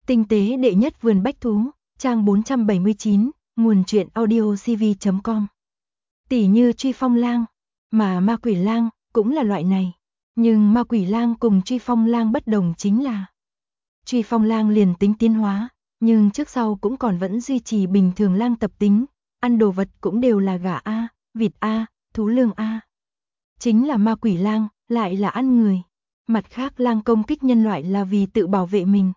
Tinh tế đệ nhất vườn bách thú, trang 479, nguồn truyện audiocv.com. Tỷ như Truy Phong Lang, mà Ma Quỷ Lang cũng là loại này. Nhưng Ma Quỷ Lang cùng Truy Phong Lang bất đồng chính là Truy Phong Lang liền tính tiến hóa, nhưng trước sau cũng còn vẫn duy trì bình thường lang tập tính, ăn đồ vật cũng đều là gà A, vịt A, thú lương A. Chính là Ma Quỷ Lang, lại là ăn người. Mặt khác lang công kích nhân loại là vì tự bảo vệ mình.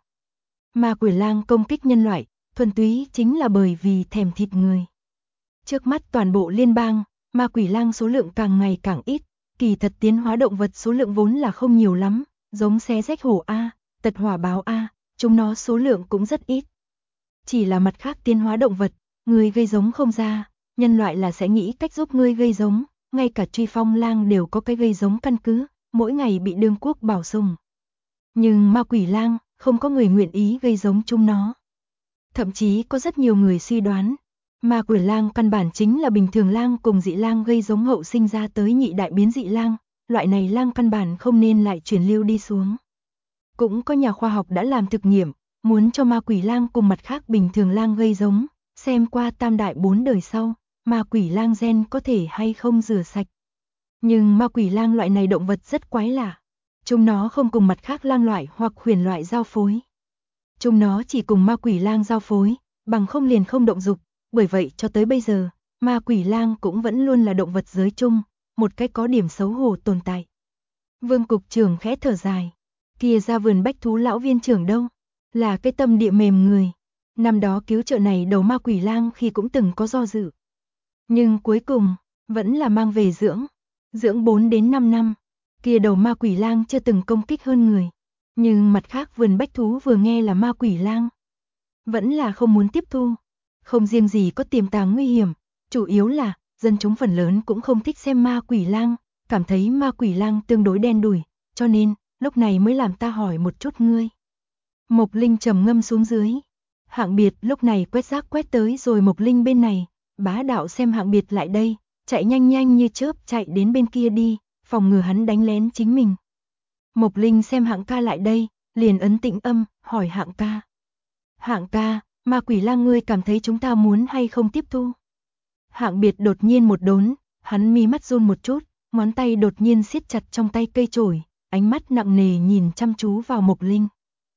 Ma Quỷ Lang công kích nhân loại, thuần túy chính là bởi vì thèm thịt người. Trước mắt toàn bộ liên bang, Ma Quỷ Lang số lượng càng ngày càng ít, kỳ thật tiến hóa động vật số lượng vốn là không nhiều lắm, giống xé rách hổ A, tật hỏa báo A, chúng nó số lượng cũng rất ít. Chỉ là mặt khác tiến hóa động vật, người gây giống không ra, nhân loại là sẽ nghĩ cách giúp ngươi gây giống, ngay cả Truy Phong Lang đều có cái gây giống căn cứ, mỗi ngày bị đương quốc bảo sùng. Nhưng Ma Quỷ Lang, không có người nguyện ý gây giống chúng nó. Thậm chí có rất nhiều người suy đoán, Ma Quỷ Lang căn bản chính là bình thường lang cùng dị lang gây giống hậu sinh ra tới nhị đại biến dị lang, loại này lang căn bản không nên lại truyền lưu đi xuống. Cũng có nhà khoa học đã làm thực nghiệm, muốn cho Ma Quỷ Lang cùng mặt khác bình thường lang gây giống, xem qua tam đại 4 đời sau, Ma Quỷ Lang gen có thể hay không rửa sạch. Nhưng Ma Quỷ Lang loại này động vật rất quái lạ. Chúng nó không cùng mặt khác lang loại hoặc huyền loại giao phối. Chúng nó chỉ cùng Ma Quỷ Lang giao phối, bằng không liền không động dục, bởi vậy cho tới bây giờ, Ma Quỷ Lang cũng vẫn luôn là động vật giới chung, một cái có điểm xấu hổ tồn tại. Vương cục trưởng khẽ thở dài, kia ra vườn bách thú lão viên trưởng đâu, là cái tâm địa mềm người. Năm đó cứu trợ này đầu Ma Quỷ Lang khi cũng từng có do dự. Nhưng cuối cùng, vẫn là mang về dưỡng 4 đến 5 năm. Kia đầu Ma Quỷ Lang chưa từng công kích hơn người. Nhưng mặt khác vườn bách thú vừa nghe là Ma Quỷ Lang, vẫn là không muốn tiếp thu. Không riêng gì có tiềm tàng nguy hiểm, chủ yếu là dân chúng phần lớn cũng không thích xem Ma Quỷ Lang, cảm thấy Ma Quỷ Lang tương đối đen đủi, cho nên lúc này mới làm ta hỏi một chút ngươi. Mộc Linh trầm ngâm xuống dưới. Hạng Biệt lúc này quét rác quét tới rồi Mộc Linh bên này, bá đạo xem Hạng Biệt lại đây, chạy nhanh nhanh như chớp chạy đến bên kia đi, phòng ngừa hắn đánh lén chính mình. Mộc Linh xem Hạng ca lại đây, liền ấn tĩnh âm, hỏi Hạng ca. Hạng ca, Ma Quỷ Lang ngươi cảm thấy chúng ta muốn hay không tiếp thu? Hạng Biệt đột nhiên một đốn, hắn mi mắt run một chút, ngón tay đột nhiên siết chặt trong tay cây chổi, ánh mắt nặng nề nhìn chăm chú vào Mộc Linh.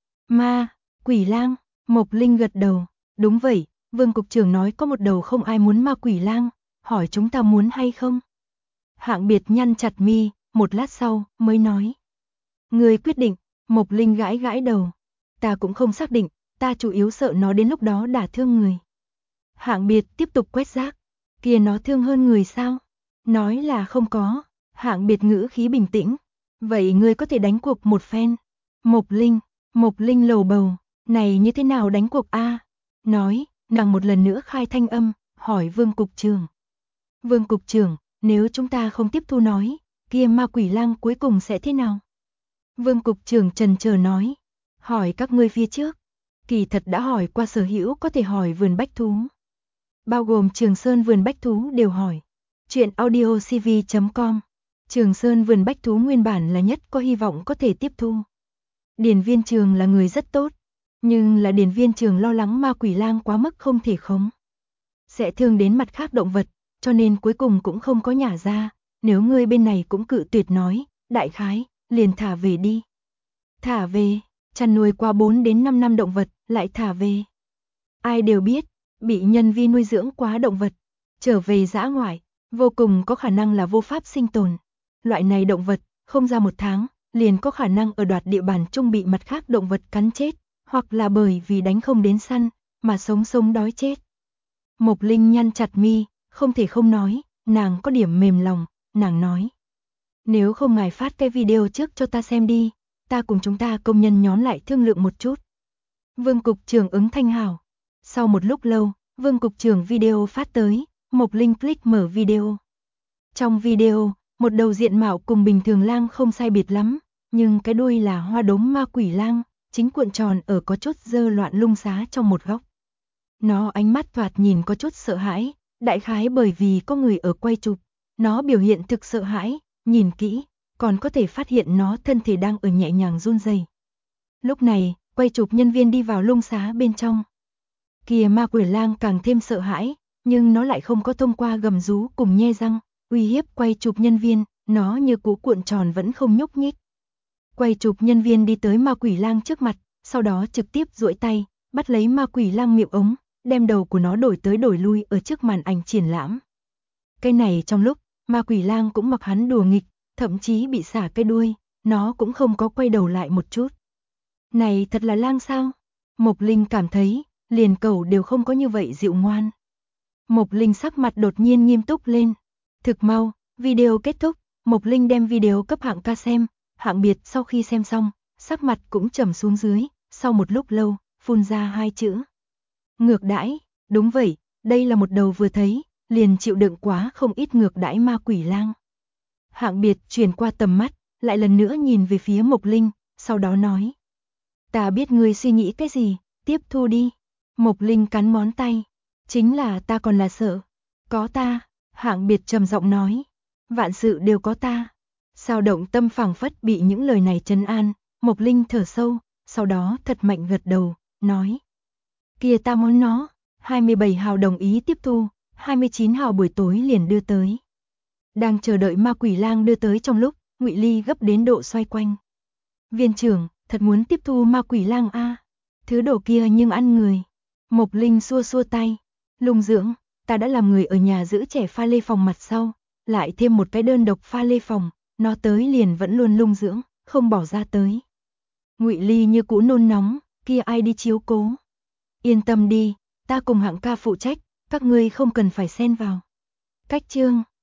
Ma Quỷ Lang, Mộc Linh gật đầu, đúng vậy, Vương cục trưởng nói có một đầu không ai muốn Ma Quỷ Lang, hỏi chúng ta muốn hay không? Hạng Biệt nhăn chặt mi, một lát sau mới nói. Người quyết định, Mộc Linh gãi gãi đầu. Ta cũng không xác định, ta chủ yếu sợ nó đến lúc đó đả thương người. Hạng Biệt tiếp tục quét rác. Kia nó thương hơn người sao? Nói là không có. Hạng Biệt ngữ khí bình tĩnh. Vậy ngươi có thể đánh cuộc một phen. Mộc Linh lầu bầu. Này như thế nào đánh cuộc a? Nói, nàng một lần nữa khai thanh âm, hỏi Vương cục trưởng. Vương cục trưởng, nếu chúng ta không tiếp thu nói, kia Ma Quỷ Lang cuối cùng sẽ thế nào? Vương cục trưởng chần chờ nói, hỏi các ngươi phía trước, kỳ thật đã hỏi qua sở hữu có thể hỏi vườn bách thú. Bao gồm Trường Sơn vườn bách thú đều hỏi. Chuyện audiocv.com. Trường Sơn vườn bách thú nguyên bản là nhất có hy vọng có thể tiếp thu. Điền Viên Trường là người rất tốt, nhưng là Điền Viên Trường lo lắng Ma Quỷ Lang quá mức không thể khống, sẽ thương đến mặt khác động vật, cho nên cuối cùng cũng không có nhả ra, nếu ngươi bên này cũng cự tuyệt nói, đại khái, liền thả về đi. Thả về, chăn nuôi qua 4 đến 5 năm động vật, lại thả về. Ai đều biết, bị nhân vi nuôi dưỡng quá động vật, trở về dã ngoại, vô cùng có khả năng là vô pháp sinh tồn. Loại này động vật, không ra 1 tháng, liền có khả năng ở đoạt địa bàn chung bị mặt khác động vật cắn chết, hoặc là bởi vì đánh không đến săn, mà sống đói chết. Mộc Linh nhăn chặt mi, không thể không nói, nàng có điểm mềm lòng, nàng nói. Nếu không ngài phát cái video trước cho ta xem đi, ta cùng chúng ta công nhân nhóm lại thương lượng một chút. Vương cục trưởng ứng thanh hảo. Sau một lúc lâu, Vương cục trưởng video phát tới, Mộc Linh click mở video. Trong video, một đầu diện mạo cùng bình thường lang không sai biệt lắm, nhưng cái đuôi là hoa đốm Ma Quỷ Lang, chính cuộn tròn ở có chút dơ loạn lung xá trong một góc. Nó ánh mắt thoạt nhìn có chút sợ hãi, đại khái bởi vì có người ở quay chụp, nó biểu hiện thực sợ hãi, nhìn kỹ, còn có thể phát hiện nó thân thể đang ở nhẹ nhàng run rẩy. Lúc này, Quay chụp nhân viên đi vào lung xá bên trong. Kìa ma quỷ lang càng thêm sợ hãi, nhưng nó lại không có thông qua gầm rú cùng nhe răng, uy hiếp quay chụp nhân viên, nó như cú cuộn tròn vẫn không nhúc nhích. Quay chụp nhân viên đi tới ma quỷ lang trước mặt, sau đó trực tiếp duỗi tay, bắt lấy ma quỷ lang miệng ống, đem đầu của nó đổi tới đổi lui ở trước màn ảnh triển lãm. Cái này trong lúc, ma quỷ lang cũng mặc hắn đùa nghịch, thậm chí bị xả cái đuôi, nó cũng không có quay đầu lại một chút. Này thật là lang sao? Mộc Linh cảm thấy, liền cẩu đều không có như vậy dịu ngoan. Mộc Linh sắc mặt đột nhiên nghiêm túc lên. Thực mau, video kết thúc, Mộc Linh đem video cấp Hạng ca xem, Hạng Biệt sau khi xem xong, sắc mặt cũng trầm xuống dưới, sau một lúc lâu, phun ra hai chữ. Ngược đãi, đúng vậy, đây là một đầu vừa thấy, liền chịu đựng quá không ít ngược đãi ma quỷ lang. Hạng Biệt chuyển qua tầm mắt, lại lần nữa nhìn về phía Mộc Linh, sau đó nói. Ta biết ngươi suy nghĩ cái gì, tiếp thu đi. Mộc Linh cắn món tay. Chính là ta còn là sợ. Có ta, Hạng Biệt trầm giọng nói. Vạn sự đều có ta. Sao động tâm phảng phất bị những lời này trấn an, Mộc Linh thở sâu, sau đó thật mạnh gật đầu, nói. Kia ta muốn nó, 27 hào đồng ý tiếp thu, 29 hào buổi tối liền đưa tới. Đang chờ đợi ma quỷ lang đưa tới trong lúc, Ngụy Ly gấp đến độ xoay quanh. Viên trưởng, thật muốn tiếp thu ma quỷ lang a. Thứ đồ kia nhưng ăn người. Mộc Linh xua xua tay. Lung dưỡng, ta đã làm người ở nhà giữ trẻ pha lê phòng mặt sau, lại thêm một cái đơn độc pha lê phòng, nó tới liền vẫn luôn lung dưỡng, không bỏ ra tới. Ngụy Ly như cũ nôn nóng, kia ai đi chiếu cố. Yên tâm đi, ta cùng Hạng ca phụ trách, các ngươi không cần phải xen vào. Cách chương